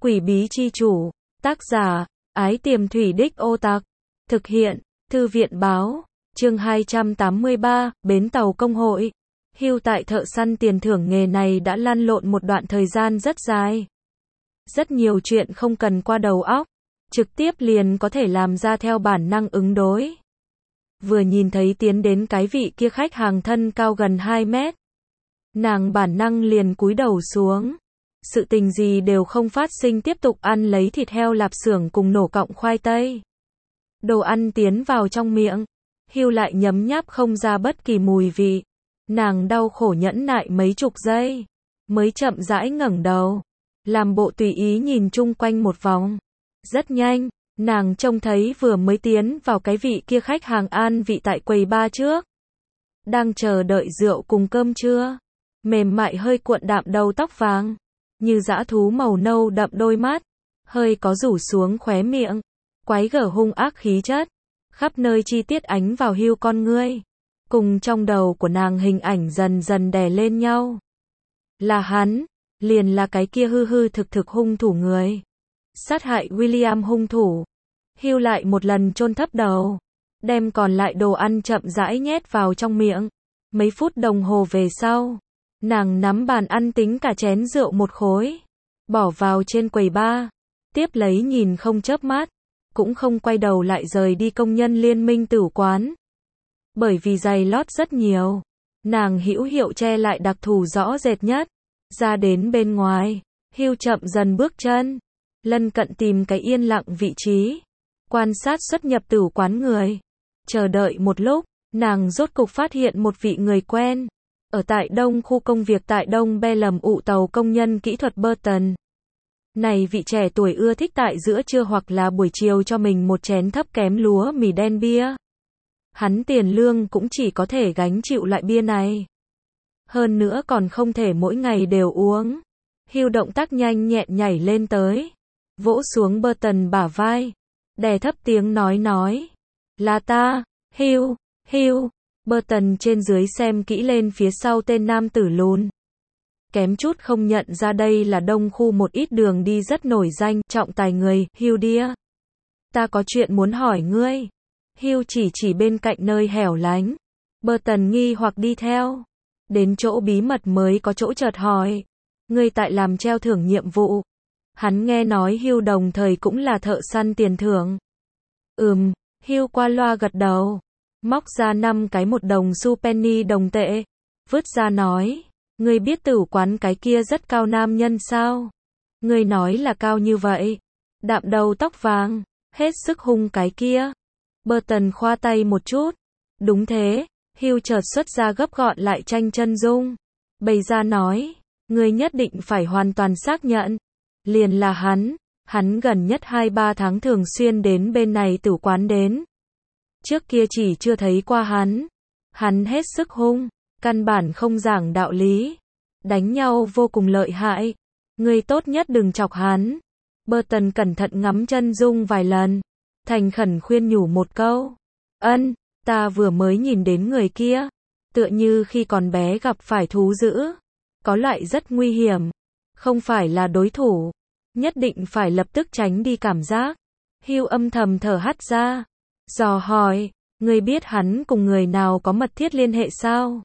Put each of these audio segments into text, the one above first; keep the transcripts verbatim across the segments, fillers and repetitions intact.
Quỷ bí chi chủ, tác giả, Ái Tiềm Thủy Đích Ô Tạc, thực hiện, Thư viện báo, chương hai trăm tám mươi ba, Bến tàu công hội. Hưu tại thợ săn tiền thưởng nghề này đã lăn lộn một đoạn thời gian rất dài. Rất nhiều chuyện không cần qua đầu óc, trực tiếp liền có thể làm ra theo bản năng ứng đối. Vừa nhìn thấy tiến đến cái vị kia khách hàng thân cao gần hai mét, nàng bản năng liền cúi đầu xuống. Sự tình gì đều không phát sinh, tiếp tục ăn lấy thịt heo lạp xưởng cùng nổ cọng khoai tây. Đồ ăn tiến vào trong miệng, Hưu lại nhấm nháp không ra bất kỳ mùi vị. Nàng đau khổ nhẫn nại mấy chục giây, mới chậm rãi ngẩng đầu, làm bộ tùy ý nhìn chung quanh một vòng. Rất nhanh, nàng trông thấy vừa mới tiến vào cái vị kia khách hàng an vị tại quầy bar trước, đang chờ đợi rượu cùng cơm trưa. Mềm mại hơi cuộn đạm đầu tóc vàng, như dã thú màu nâu đậm đôi mắt, hơi có rủ xuống khóe miệng, quái gở hung ác khí chất, khắp nơi chi tiết ánh vào Hưu con ngươi. Cùng trong đầu của nàng hình ảnh dần dần đè lên nhau. Là hắn, liền là cái kia hư hư thực thực hung thủ người. Sát hại William hung thủ. Hưu lại một lần chôn thấp đầu, đem còn lại đồ ăn chậm rãi nhét vào trong miệng. Mấy phút đồng hồ về sau, nàng nắm bàn ăn tính cả chén rượu một khối, bỏ vào trên quầy bar, tiếp lấy nhìn không chớp mắt, cũng không quay đầu lại rời đi công nhân liên minh tử quán. Bởi vì giày lót rất nhiều, nàng hữu hiệu che lại đặc thù rõ rệt nhất. Ra đến bên ngoài, Hưu chậm dần bước chân, lân cận tìm cái yên lặng vị trí, quan sát xuất nhập tử quán người. Chờ đợi một lúc, nàng rốt cục phát hiện một vị người quen, ở tại đông khu công việc tại Đông Be lầm ụ tàu công nhân kỹ thuật Burton. Này vị trẻ tuổi ưa thích tại giữa trưa hoặc là buổi chiều cho mình một chén thấp kém lúa mì đen bia. Hắn tiền lương cũng chỉ có thể gánh chịu loại bia này. Hơn nữa còn không thể mỗi ngày đều uống. Hưu động tác nhanh nhẹn nhảy lên tới, vỗ xuống Burton bả vai, đè thấp tiếng nói nói. Là ta, Hưu, Hưu. Burton trên dưới xem kỹ lên phía sau tên nam tử lùn. Kém chút không nhận ra đây là đông khu một ít đường đi rất nổi danh, trọng tài người. Hưu đĩa. Ta có chuyện muốn hỏi ngươi. Hưu chỉ chỉ bên cạnh nơi hẻo lánh. Burton nghi hoặc đi theo. Đến chỗ bí mật mới có chỗ chợt hỏi. Ngươi tại làm treo thưởng nhiệm vụ. Hắn nghe nói Hưu đồng thời cũng là thợ săn tiền thưởng. Ừm, Hưu qua loa gật đầu. Móc ra năm cái một đồng xu penny đồng tệ. Vứt ra nói. Ngươi biết tử quán cái kia rất cao nam nhân sao? Ngươi nói là cao như vậy. Đạm đầu tóc vàng, hết sức hung cái kia. Burton khoa tay một chút. Đúng thế. Hưu chợt xuất ra gấp gọn lại tranh chân dung. Bày ra nói. Ngươi nhất định phải hoàn toàn xác nhận. Liền là hắn. Hắn gần nhất hai ba tháng thường xuyên đến bên này tử quán đến. Trước kia chỉ chưa thấy qua hắn. Hắn hết sức hung. Căn bản không giảng đạo lý. Đánh nhau vô cùng lợi hại. Ngươi tốt nhất đừng chọc hắn. Burton cẩn thận ngắm chân dung vài lần. Thành khẩn khuyên nhủ một câu. Ân, ta vừa mới nhìn đến người kia. Tựa như khi còn bé gặp phải thú dữ. Có loại rất nguy hiểm. Không phải là đối thủ. Nhất định phải lập tức tránh đi cảm giác. Hưu âm thầm thở hắt ra. Dò hỏi, ngươi biết hắn cùng người nào có mật thiết liên hệ sao?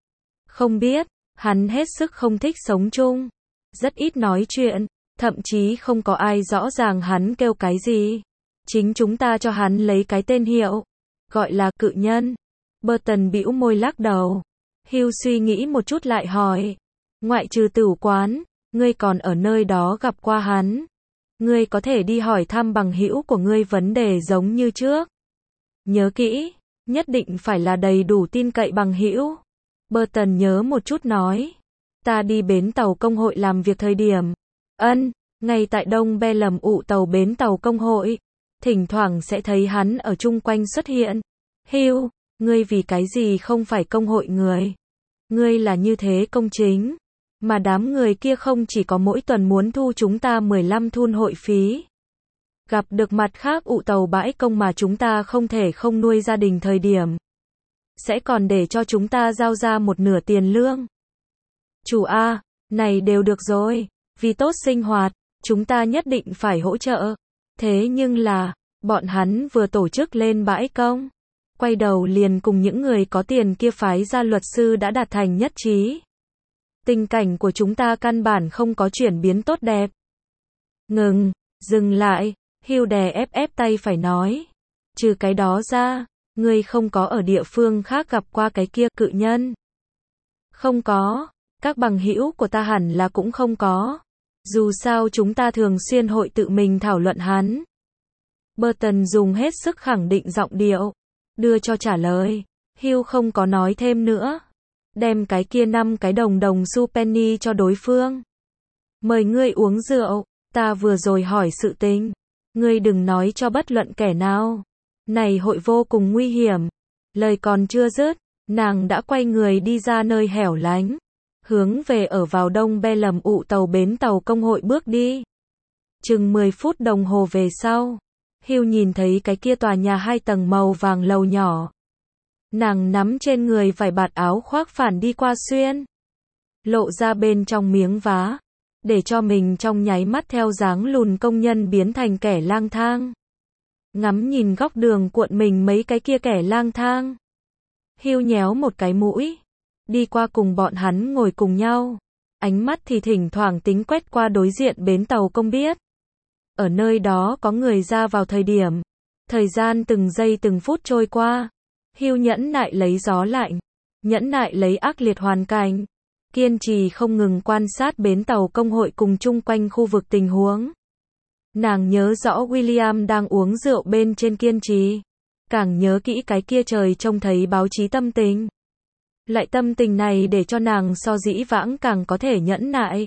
Không biết, hắn hết sức không thích sống chung. Rất ít nói chuyện, thậm chí không có ai rõ ràng hắn kêu cái gì. Chính chúng ta cho hắn lấy cái tên hiệu, gọi là cự nhân. Burton bĩu môi lắc đầu. Hưu suy nghĩ một chút lại hỏi. Ngoại trừ tử quán, ngươi còn ở nơi đó gặp qua hắn. Ngươi có thể đi hỏi thăm bằng hữu của ngươi vấn đề giống như trước. Nhớ kỹ, nhất định phải là đầy đủ tin cậy bằng hữu. Burton nhớ một chút nói. Ta đi bến tàu công hội làm việc thời điểm. Ân, ngay tại Đông Be lầm ụ tàu bến tàu công hội. Thỉnh thoảng sẽ thấy hắn ở chung quanh xuất hiện. Hưu, ngươi vì cái gì không phải công hội người? Ngươi là như thế công chính. Mà đám người kia không chỉ có mỗi tuần muốn thu chúng ta mười lăm thun hội phí. Gặp được mặt khác ụ tàu bãi công mà chúng ta không thể không nuôi gia đình thời điểm. Sẽ còn để cho chúng ta giao ra một nửa tiền lương. Chủ A, này đều được rồi, vì tốt sinh hoạt, chúng ta nhất định phải hỗ trợ. Thế nhưng là, bọn hắn vừa tổ chức lên bãi công, quay đầu liền cùng những người có tiền kia phái ra luật sư đã đạt thành nhất trí. Tình cảnh của chúng ta căn bản không có chuyển biến tốt đẹp. Ngừng, dừng lại, Hugh đè ép ép tay phải nói. Trừ cái đó ra, ngươi không có ở địa phương khác gặp qua cái kia cự nhân. Không có, các bằng hữu của ta hẳn là cũng không có. Dù sao chúng ta thường xuyên hội tự mình thảo luận hắn. Burton dùng hết sức khẳng định giọng điệu, đưa cho trả lời. Hugh không có nói thêm nữa. Đem cái kia năm cái đồng đồng xu penny cho đối phương. Mời ngươi uống rượu, ta vừa rồi hỏi sự tình. Ngươi đừng nói cho bất luận kẻ nào. Này hội vô cùng nguy hiểm. Lời còn chưa dứt, nàng đã quay người đi ra nơi hẻo lánh. Hướng về ở vào đông be lầm ụ tàu bến tàu công hội bước đi. Chừng mười phút đồng hồ về sau, Hugh nhìn thấy cái kia tòa nhà hai tầng màu vàng lầu nhỏ. Nàng nắm trên người vải bạt áo khoác phản đi qua xuyên. Lộ ra bên trong miếng vá. Để cho mình trong nháy mắt theo dáng lùn công nhân biến thành kẻ lang thang. Ngắm nhìn góc đường cuộn mình mấy cái kia kẻ lang thang. Hugh nhéo một cái mũi. Đi qua cùng bọn hắn ngồi cùng nhau. Ánh mắt thì thỉnh thoảng tính quét qua đối diện bến tàu công biết. Ở nơi đó có người ra vào thời điểm. Thời gian từng giây từng phút trôi qua. Hugh nhẫn nại lấy gió lạnh. Nhẫn nại lấy ác liệt hoàn cảnh. Kiên trì không ngừng quan sát bến tàu công hội cùng chung quanh khu vực tình huống. Nàng nhớ rõ William đang uống rượu bên trên kiên trì. Càng nhớ kỹ cái kia trời trông thấy báo chí tâm tình. Lại tâm tình này để cho nàng so dĩ vãng càng có thể nhẫn nại.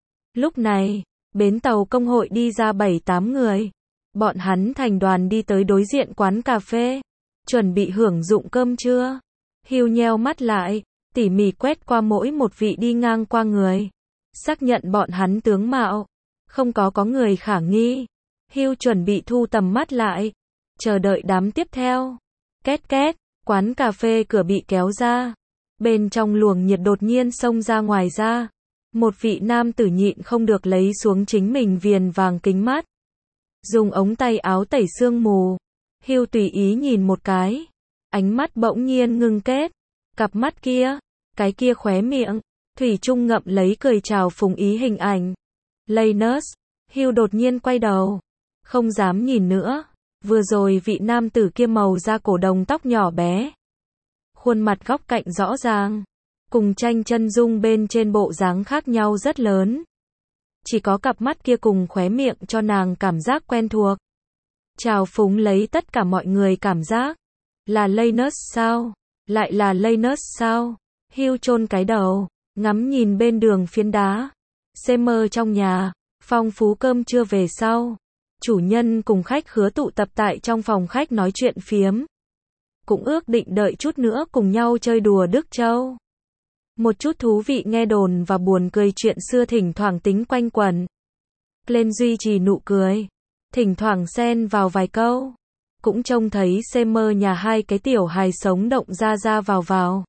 Lúc này, bến tàu công hội đi ra bảy tám người. Bọn hắn thành đoàn đi tới đối diện quán cà phê. Chuẩn bị hưởng dụng cơm trưa. Hugh nheo mắt lại, tỉ mỉ quét qua mỗi một vị đi ngang qua người. Xác nhận bọn hắn tướng mạo. Không có có người khả nghi. Hugh chuẩn bị thu tầm mắt lại. Chờ đợi đám tiếp theo. Két két, quán cà phê cửa bị kéo ra. Bên trong luồng nhiệt đột nhiên xông ra ngoài ra. Một vị nam tử nhịn không được lấy xuống chính mình viền vàng kính mắt. Dùng ống tay áo tẩy sương mù. Hugh tùy ý nhìn một cái. Ánh mắt bỗng nhiên ngưng kết. Cặp mắt kia, cái kia khóe miệng, thủy chung ngậm lấy cười chào phúng ý hình ảnh. Lanus, Hugh đột nhiên quay đầu. Không dám nhìn nữa. Vừa rồi vị nam tử kia màu da cổ đồng tóc nhỏ bé. Khuôn mặt góc cạnh rõ ràng. Cùng tranh chân dung bên trên bộ dáng khác nhau rất lớn. Chỉ có cặp mắt kia cùng khóe miệng cho nàng cảm giác quen thuộc. Chào phúng lấy tất cả mọi người cảm giác. Là Lanus sao? Lại là Lanus sao? Hugh chôn cái đầu, ngắm nhìn bên đường phiến đá. Summer trong nhà, phong phú cơm trưa về sau. Chủ nhân cùng khách khứa tụ tập tại trong phòng khách nói chuyện phiếm. Cũng ước định đợi chút nữa cùng nhau chơi đùa Đức Châu. Một chút thú vị nghe đồn và buồn cười chuyện xưa thỉnh thoảng tính quanh quẩn. Glenn duy trì nụ cười. Thỉnh thoảng xen vào vài câu. Cũng trông thấy Summer nhà hai cái tiểu hài sống động ra ra vào vào.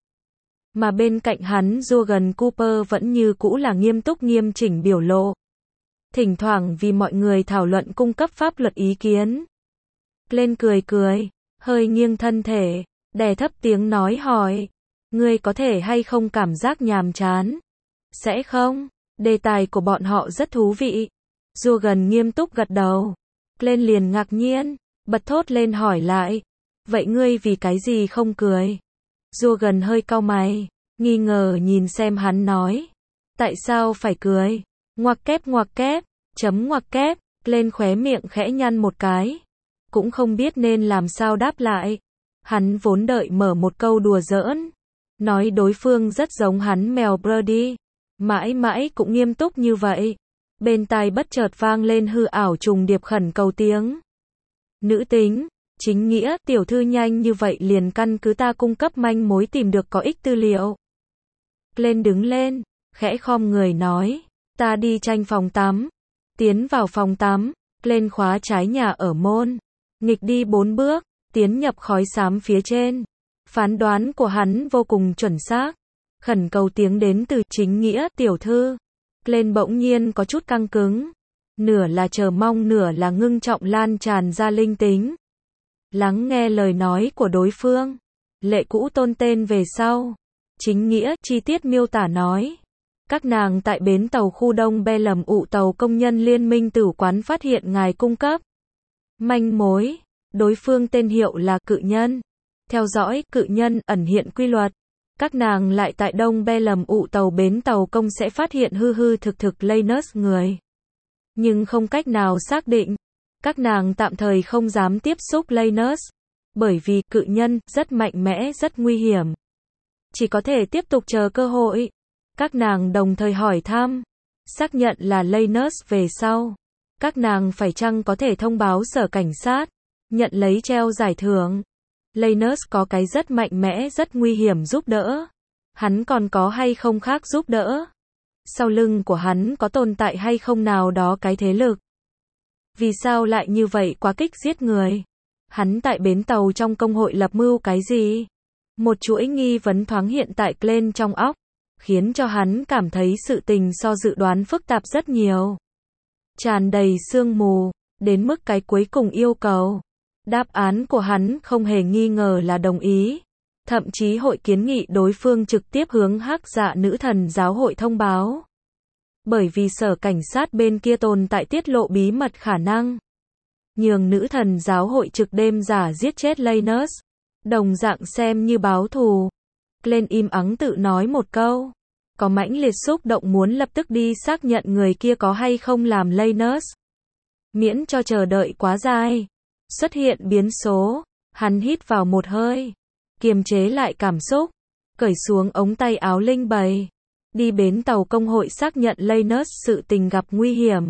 Mà bên cạnh hắn Jurgen Cooper vẫn như cũ là nghiêm túc nghiêm chỉnh biểu lộ. Thỉnh thoảng vì mọi người thảo luận cung cấp pháp luật ý kiến. Glenn cười cười, hơi nghiêng thân thể, đè thấp tiếng nói hỏi. Ngươi có thể hay không cảm giác nhàm chán? Sẽ không, đề tài của bọn họ rất thú vị. Jurgen nghiêm túc gật đầu. Glenn liền ngạc nhiên, bật thốt lên hỏi lại. Vậy ngươi vì cái gì không cười? Jurgen hơi cau mày, nghi ngờ nhìn xem hắn nói. Tại sao phải cười? Ngoặc kép ngoặc kép, chấm ngoặc kép, lên khóe miệng khẽ nhăn một cái. Cũng không biết nên làm sao đáp lại. Hắn vốn đợi mở một câu đùa giỡn. Nói đối phương rất giống hắn mèo Brody. Mãi mãi cũng nghiêm túc như vậy. Bên tai bất chợt vang lên hư ảo trùng điệp khẩn cầu tiếng. Nữ tính, chính nghĩa, tiểu thư nhanh như vậy liền căn cứ ta cung cấp manh mối tìm được có ích tư liệu. Lên đứng lên, khẽ khom người nói. Ta đi tranh phòng tắm. Tiến vào phòng tắm, lên khóa trái nhà ở môn. Nghịch đi bốn bước, tiến nhập khói xám phía trên. Phán đoán của hắn vô cùng chuẩn xác. Khẩn cầu tiếng đến từ chính nghĩa, tiểu thư. Lên bỗng nhiên có chút căng cứng. nửa là chờ mong nửa là ngưng trọng lan tràn ra linh tính. Lắng nghe lời nói của đối phương. Lệ cũ tôn tên về sau. Chính nghĩa, chi tiết miêu tả nói. Các nàng tại bến tàu khu Đông Be lầm ụ tàu công nhân liên minh tử quán phát hiện ngài cung cấp manh mối. Đối phương tên hiệu là Cự Nhân. Theo dõi, Cự Nhân ẩn hiện quy luật. Các nàng lại tại Đông Be lầm ụ tàu bến tàu công sẽ phát hiện hư hư thực thực Lanus người. Nhưng không cách nào xác định. Các nàng tạm thời không dám tiếp xúc Lanus. Bởi vì Cự Nhân rất mạnh mẽ, rất nguy hiểm. Chỉ có thể tiếp tục chờ cơ hội. Các nàng đồng thời hỏi thăm. Xác nhận là Lanus về sau. Các nàng phải chăng có thể thông báo sở cảnh sát. Nhận lấy treo giải thưởng. Lanus có cái rất mạnh mẽ, rất nguy hiểm giúp đỡ. Hắn còn có hay không khác giúp đỡ? Sau lưng của hắn có tồn tại hay không nào đó cái thế lực? Vì sao lại như vậy quá kích giết người? Hắn tại bến tàu trong công hội lập mưu cái gì? Một chuỗi nghi vấn thoáng hiện tại Glenn trong óc, khiến cho hắn cảm thấy sự tình so dự đoán phức tạp rất nhiều. Tràn đầy sương mù, đến mức cái cuối cùng yêu cầu. Đáp án của hắn không hề nghi ngờ là đồng ý. Thậm chí hội kiến nghị đối phương trực tiếp hướng Hắc Dạ Nữ Thần giáo hội thông báo. Bởi vì sở cảnh sát bên kia tồn tại tiết lộ bí mật khả năng. Nhường Nữ Thần giáo hội trực đêm giả giết chết Lanus. Đồng dạng xem như báo thù. Glenn im ắng tự nói một câu. Có mãnh liệt xúc động muốn lập tức đi xác nhận người kia có hay không làm Lanus. Miễn cho chờ đợi quá dài. Xuất hiện biến số. Hắn hít vào một hơi. Kiềm chế lại cảm xúc. Cởi xuống ống tay áo linh bày. Đi bến tàu công hội xác nhận Lanus sự tình gặp nguy hiểm.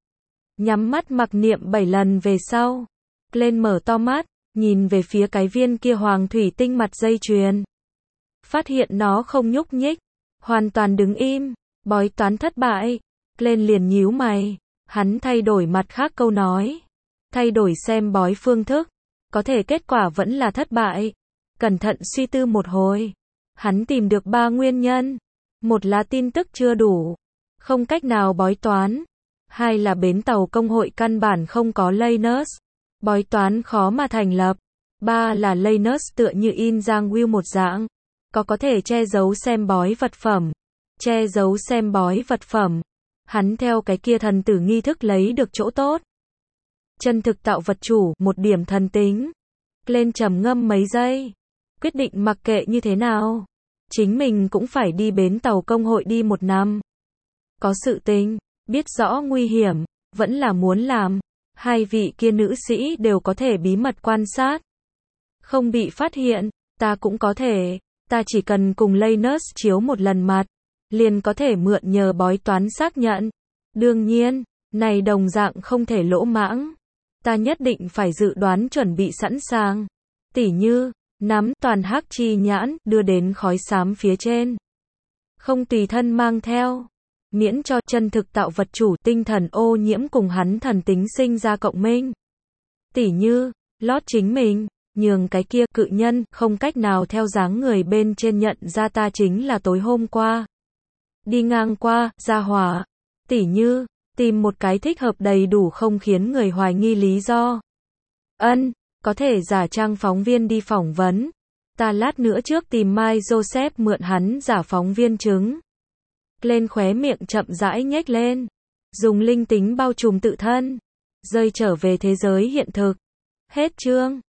Nhắm mắt mặc niệm bảy lần về sau. Glenn mở to mắt. Nhìn về phía cái viên kia hoàng thủy tinh mặt dây chuyền. Phát hiện nó không nhúc nhích. Hoàn toàn đứng im. Bói toán thất bại. Glenn liền nhíu mày. Hắn thay đổi mặt khác câu nói. Thay đổi xem bói phương thức. Có thể kết quả vẫn là thất bại. Cẩn thận suy tư một hồi. Hắn tìm được ba nguyên nhân. Một là tin tức chưa đủ. Không cách nào bói toán. Hai là bến tàu công hội căn bản không có Lanus. Bói toán khó mà thành lập. Ba là Lanus tựa như in Giang Will một dạng. Có có thể che giấu xem bói vật phẩm. Che giấu xem bói vật phẩm. Hắn theo cái kia thần tử nghi thức lấy được chỗ tốt. Chân thực tạo vật chủ, một điểm thần tính. Glenn trầm ngâm mấy giây. Quyết định mặc kệ như thế nào. Chính mình cũng phải đi bến tàu công hội đi một năm. Có sự tình, biết rõ nguy hiểm, vẫn là muốn làm. Hai vị kia nữ sĩ đều có thể bí mật quan sát. Không bị phát hiện, ta cũng có thể. Ta chỉ cần cùng Lanus chiếu một lần mặt. Liền có thể mượn nhờ bói toán xác nhận. Đương nhiên, này đồng dạng không thể lỗ mãng. Ta nhất định phải dự đoán chuẩn bị sẵn sàng. Tỉ như, nắm toàn hắc chi nhãn, đưa đến khói xám phía trên. Không tùy thân mang theo. Miễn cho chân thực tạo vật chủ tinh thần ô nhiễm cùng hắn thần tính sinh ra cộng minh. Tỉ như, lót chính mình, nhường cái kia Cự Nhân không cách nào theo dáng người bên trên nhận ra ta chính là tối hôm qua. Đi ngang qua, ra hỏa. Tỉ như, tìm một cái thích hợp đầy đủ không khiến người hoài nghi lý do. Ân, có thể giả trang phóng viên đi phỏng vấn. Ta lát nữa trước tìm Mai Joseph mượn hắn giả phóng viên chứng. Lên khóe miệng chậm rãi nhếch lên. Dùng linh tính bao trùm tự thân. Rơi trở về thế giới hiện thực. Hết chương.